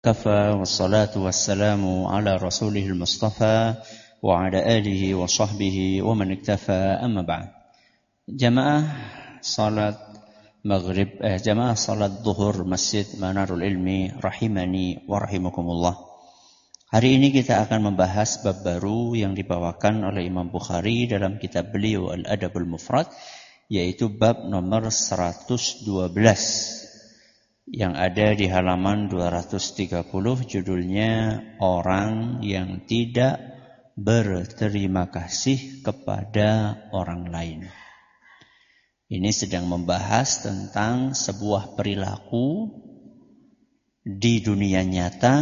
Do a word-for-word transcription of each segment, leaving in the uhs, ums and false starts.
كفى والصلاة والسلام على رسوله المصطفى وعلى آله وصحبه ومن اكتفى أما بعد. Jamaah salat maghrib eh, jamaah salat zuhur Masjid Manarul Ilmi rahimani wa rahimakumullah. Hari ini kita akan membahas bab baru yang dibawakan oleh Imam Bukhari dalam kitab beliau Al-Adabul Mufrad, yaitu bab nomor seratus dua belas yang ada di halaman dua ratus tiga puluh, judulnya orang yang tidak berterima kasih kepada orang lain. Ini sedang membahas tentang sebuah perilaku di dunia nyata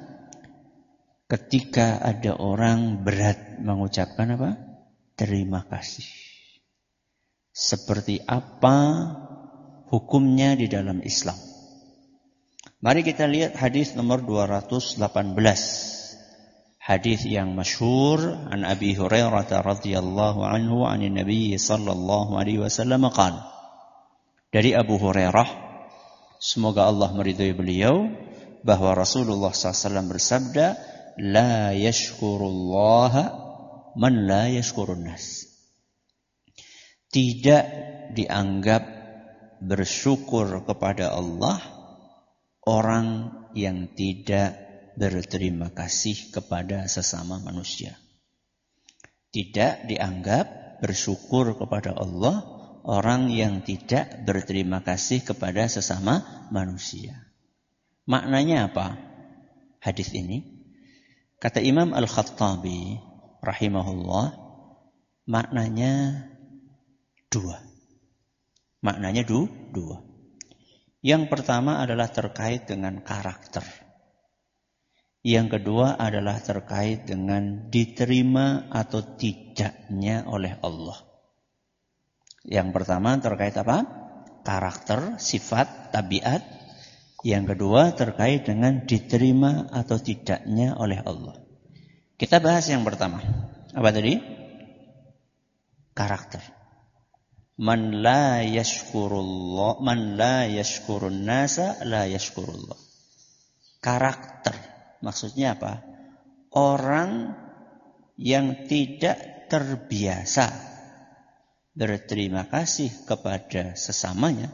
ketika ada orang berat mengucapkan apa? Terima kasih. Seperti apa hukumnya di dalam Islam? Mari kita lihat hadis nomor dua ratus delapan belas. Hadis yang masyhur an Abi Hurairah radhiyallahu anhu an Nabi sallallahu alaihi wasallam qala. Dari Abu Hurairah, semoga Allah meridhai beliau, bahwa Rasulullah sallallahu alaihi wasallam bersabda, la yashkurullaha man la yashkurun nas. Tidak dianggap bersyukur kepada Allah orang yang tidak berterima kasih kepada sesama manusia. Tidak dianggap bersyukur kepada Allah orang yang tidak berterima kasih kepada sesama manusia. Maknanya apa hadis ini? Kata Imam Al-Khattabi rahimahullah, maknanya dua. Maknanya du, dua. Yang pertama adalah terkait dengan karakter. Yang kedua adalah terkait dengan diterima atau tidaknya oleh Allah. Yang pertama terkait apa? Karakter, sifat, tabiat. Yang kedua terkait dengan diterima atau tidaknya oleh Allah. Kita bahas yang pertama. Apa tadi? Karakter. Man la yashkurullah, man la yashkurun nasa la yashkurullah. Karakter. Maksudnya apa? Orang yang tidak terbiasa berterima kasih kepada sesamanya,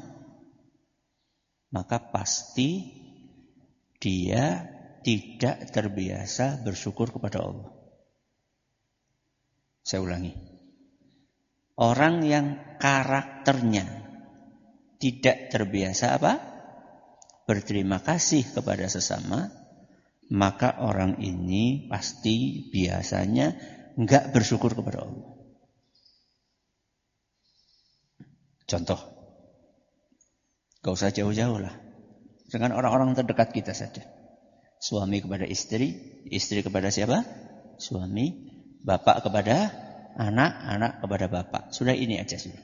maka pasti dia tidak terbiasa bersyukur kepada Allah. Saya ulangi. Orang yang karakternya tidak terbiasa apa? Berterima kasih kepada sesama, maka orang ini pasti biasanya enggak bersyukur kepada Allah. Contoh, gak usah jauh-jauh lah, dengan orang-orang terdekat kita saja. Suami kepada istri, istri kepada siapa? Suami, bapak kepada anak, anak kepada bapak. Sudah ini aja sudah.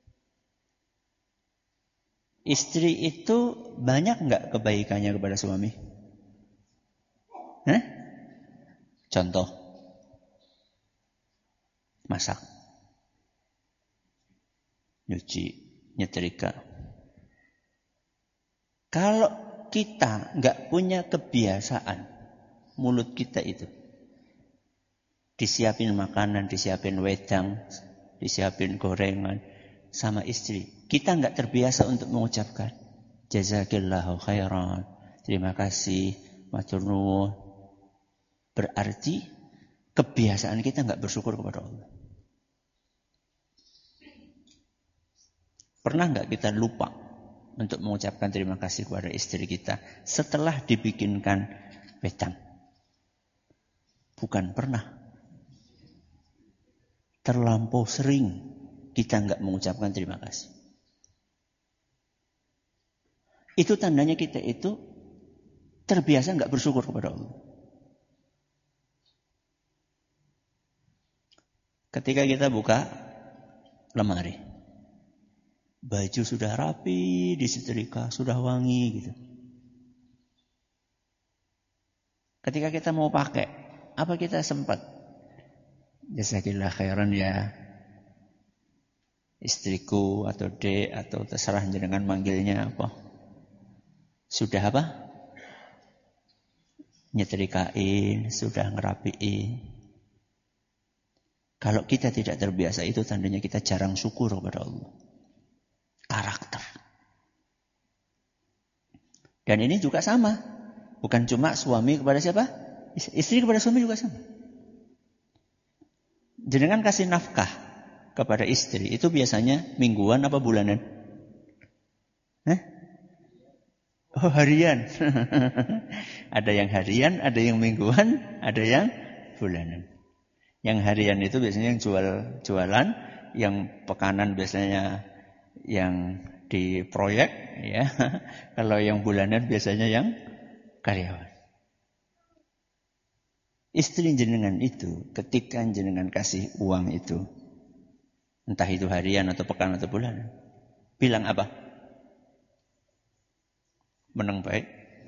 Istri itu banyak enggak kebaikannya kepada suami? Hah? Contoh. Masak. Nyuci, nyetrika. Kalau kita enggak punya kebiasaan mulut kita itu disiapin makanan, disiapin wedang, disiapin gorengan sama istri, kita enggak terbiasa untuk mengucapkan jazakillahu khairan, terima kasih, matur nuwun. Berarti kebiasaan kita enggak bersyukur kepada Allah. Pernah enggak kita lupa untuk mengucapkan terima kasih kepada istri kita setelah dibikinkan wedang? Bukan pernah. Terlampau sering kita enggak mengucapkan terima kasih. Itu tandanya kita itu terbiasa enggak bersyukur kepada Allah. Ketika kita buka lemari, baju sudah rapi, disetrika, sudah wangi gitu. Ketika kita mau pakai, apa kita sempat? Jazakillah khairan ya istriku atau dek atau terserah jenengan manggilnya apa. Sudah apa? nyetrikain, sudah ngerapiin. Kalau kita tidak terbiasa, itu tandanya kita jarang syukur kepada Allah. Karakter. Dan ini juga sama. Bukan cuma suami kepada siapa? Istri kepada suami juga sama. Jenengan kasih nafkah kepada istri, itu biasanya mingguan apa bulanan? Hah? Oh, harian. Ada yang harian, ada yang mingguan, ada yang bulanan. Yang harian itu biasanya yang jual jualan, yang pekanan biasanya yang di proyek, ya. Kalau yang bulanan biasanya yang karyawan. Istri jenengan itu, ketika jenengan kasih uang itu, entah itu harian atau pekan atau bulanan, bilang apa? Meneng baik.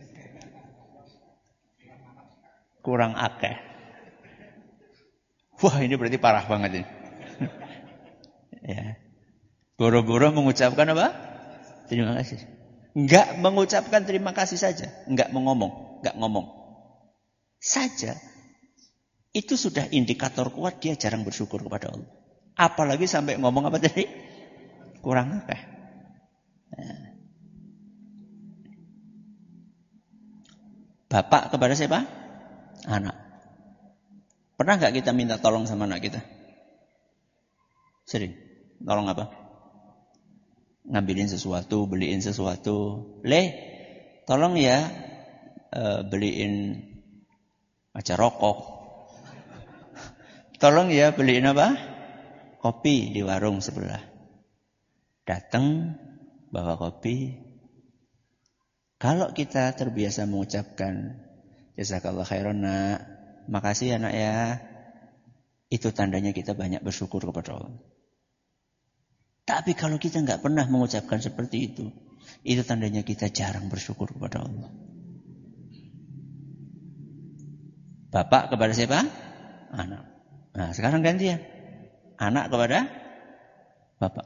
Kurang akeh. Wah, ini berarti parah banget ini. Ya. Boro-boro mengucapkan apa? Terima kasih. Enggak mengucapkan terima kasih saja. Enggak mengomong. Enggak ngomong. Saja. Itu sudah indikator kuat dia jarang bersyukur kepada Allah. Apalagi sampai ngomong apa tadi? Kurang akeh. Ya. Bapak kepada siapa? Anak. Pernah nggak kita minta tolong sama anak kita? Sering. Tolong apa? Ngambilin sesuatu, beliin sesuatu. Le, tolong ya e, beliin aja rokok. Tolong ya beliin apa? Kopi di warung sebelah. Datang, bawa kopi. Kalau kita terbiasa mengucapkan jazakallah khairan nak, makasih ya nak ya, itu tandanya kita banyak bersyukur kepada Allah. Tapi kalau kita nggak pernah mengucapkan seperti itu, itu tandanya kita jarang bersyukur kepada Allah. Bapak kepada siapa? Anak. Nah sekarang gantian. Anak kepada bapak.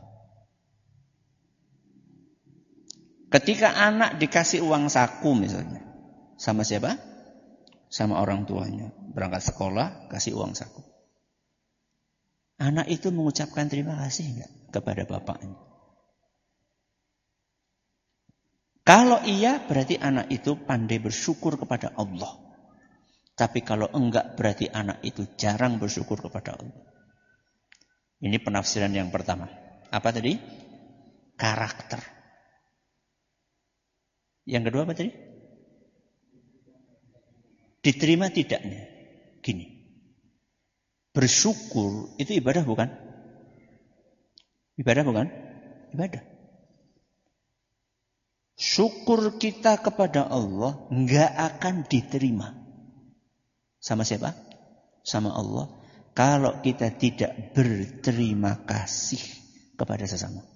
Ketika anak dikasih uang saku misalnya, sama siapa? Sama orang tuanya. Berangkat sekolah, kasih uang saku. Anak itu mengucapkan terima kasih enggak kepada bapaknya? Kalau iya, berarti anak itu pandai bersyukur kepada Allah. Tapi kalau enggak, berarti anak itu jarang bersyukur kepada Allah. Ini penafsiran yang pertama. Apa tadi? Karakter. Yang kedua apa tadi? Diterima tidaknya. Gini. Bersyukur itu ibadah bukan? Ibadah bukan? Ibadah. Syukur kita kepada Allah enggak akan diterima. Sama siapa? Sama Allah. Kalau kita tidak berterima kasih kepada sesama.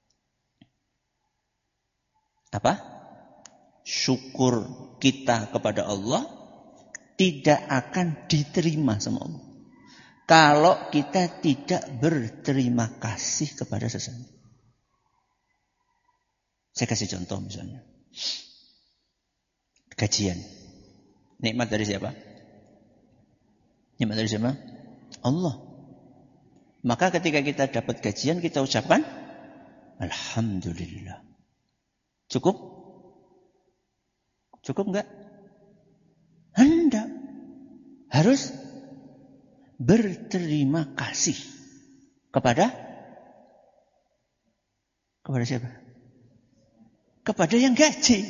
Apa? Syukur kita kepada Allah tidak akan diterima sama Allah. Kalau kita tidak berterima kasih kepada sesama. Saya kasih contoh misalnya. Gajian. Nikmat dari siapa? Nikmat dari siapa? Allah. Maka ketika kita dapat gajian, kita ucapkan Alhamdulillah. Cukup? Cukup enggak? Hendak. Harus berterima kasih kepada kepada siapa? Kepada yang gaji.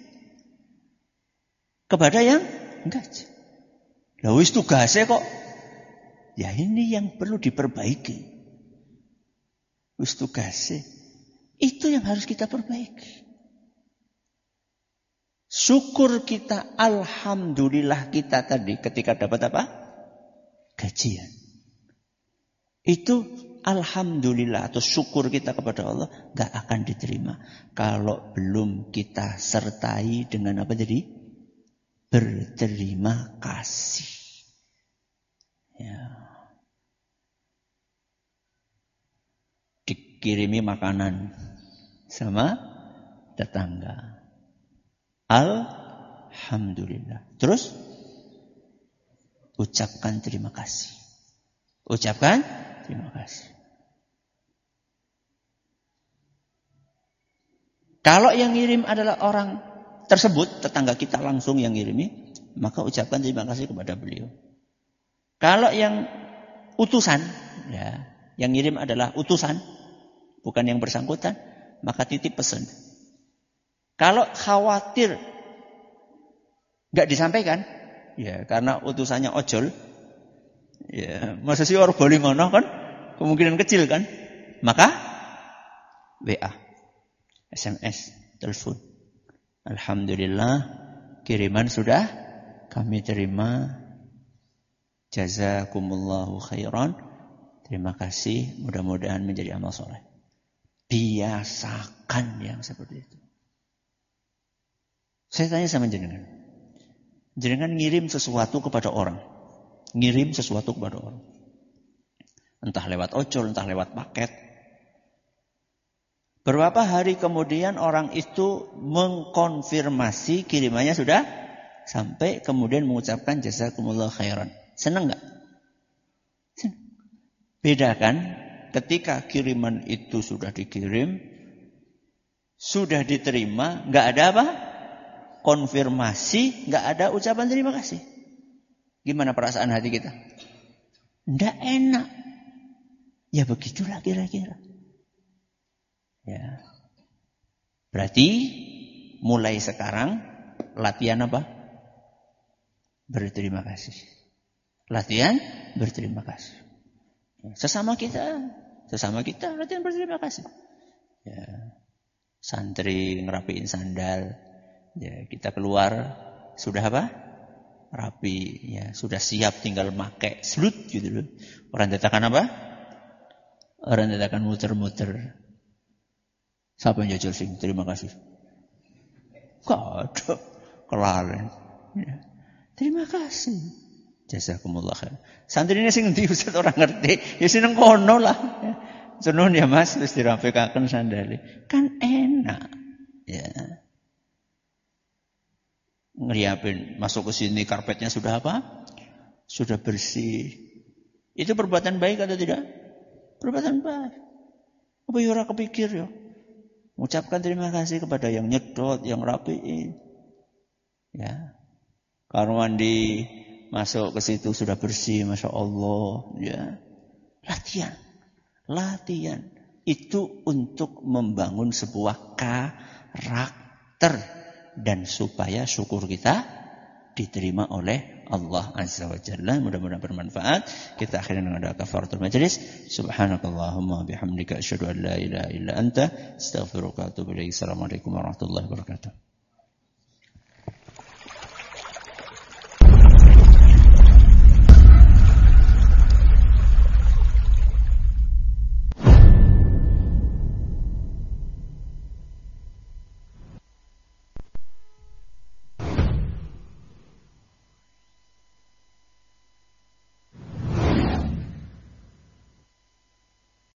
Kepada yang gaji. Lah wis tugasnya kok. Ya ini yang perlu diperbaiki. Wis tugasnya. Itu yang harus kita perbaiki. Syukur kita, alhamdulillah kita tadi ketika dapat apa? Gajian. Itu alhamdulillah atau syukur kita kepada Allah gak akan diterima. Kalau belum kita sertai dengan apa tadi? Berterima kasih. Ya. Dikirimi makanan sama tetangga. Alhamdulillah. Terus ucapkan terima kasih. Ucapkan terima kasih. Kalau yang ngirim adalah orang tersebut, tetangga kita langsung yang ngirimi, maka ucapkan terima kasih kepada beliau. Kalau yang utusan, ya, yang ngirim adalah utusan, bukan yang bersangkutan, maka titip pesan. Kalau khawatir nggak disampaikan, ya karena utusannya ojol, ya masa sih orang boleh ngono kan, kemungkinan kecil kan, maka W A, S M S, telepon. Alhamdulillah kiriman sudah kami terima. Jazakumullahu khairan. Terima kasih, mudah-mudahan menjadi amal soleh. Biasakan yang seperti itu. Saya tanya sama jenengan. Jenengan ngirim sesuatu kepada orang. Ngirim sesuatu kepada orang. Entah lewat ojol, entah lewat paket. Beberapa hari kemudian orang itu mengkonfirmasi kirimannya sudah sampai, kemudian mengucapkan jazakumullah khairan. Senang enggak? Senang. Bedakan ketika kiriman itu sudah dikirim, sudah diterima, enggak ada apa? Konfirmasi, enggak ada ucapan terima kasih. Gimana perasaan hati kita? Enggak enak. Ya begitulah kira-kira. Ya. Berarti mulai sekarang latihan apa? Berterima kasih. Latihan berterima kasih. Sesama kita, sesama kita latihan berterima kasih. Ya. Santri ngerapiin sandal, ya kita keluar sudah apa? Rapi, ya sudah siap, tinggal pakai slut gitu loh. Orang datakan apa? Orang datakan muter-muter. Siapa yang jajal sing? Terima kasih. Gak ada. Kelalen. Ya. Terima kasih. Jazakumullah khair. Santri ini sing ndi Ustaz orang ngerti. Ya seneng kono lah. Ya. Senun ya Mas, wis dirapikaken sandale. Kan enak. Ya. Ngeriapin masuk ke sini karpetnya sudah apa? Sudah bersih. Itu perbuatan baik atau tidak? Perbuatan baik. Apa ya ora kepikir ya? Ucapkan terima kasih kepada yang nyedot, yang rapiin. Ya. Kamar mandi masuk ke situ sudah bersih, masya Allah. Ya. Latihan, latihan itu untuk membangun sebuah karakter dan supaya syukur kita diterima oleh Allah Azza wa Jalla. Mudah-mudahan bermanfaat. Kita akhirnya dengan doa kafaratul majlis. Subhanakallahumma bihamdika asyhadu an la ilaha illa anta astaghfiruka wa atubu ilaik. Assalamualaikum warahmatullahi wabarakatuh.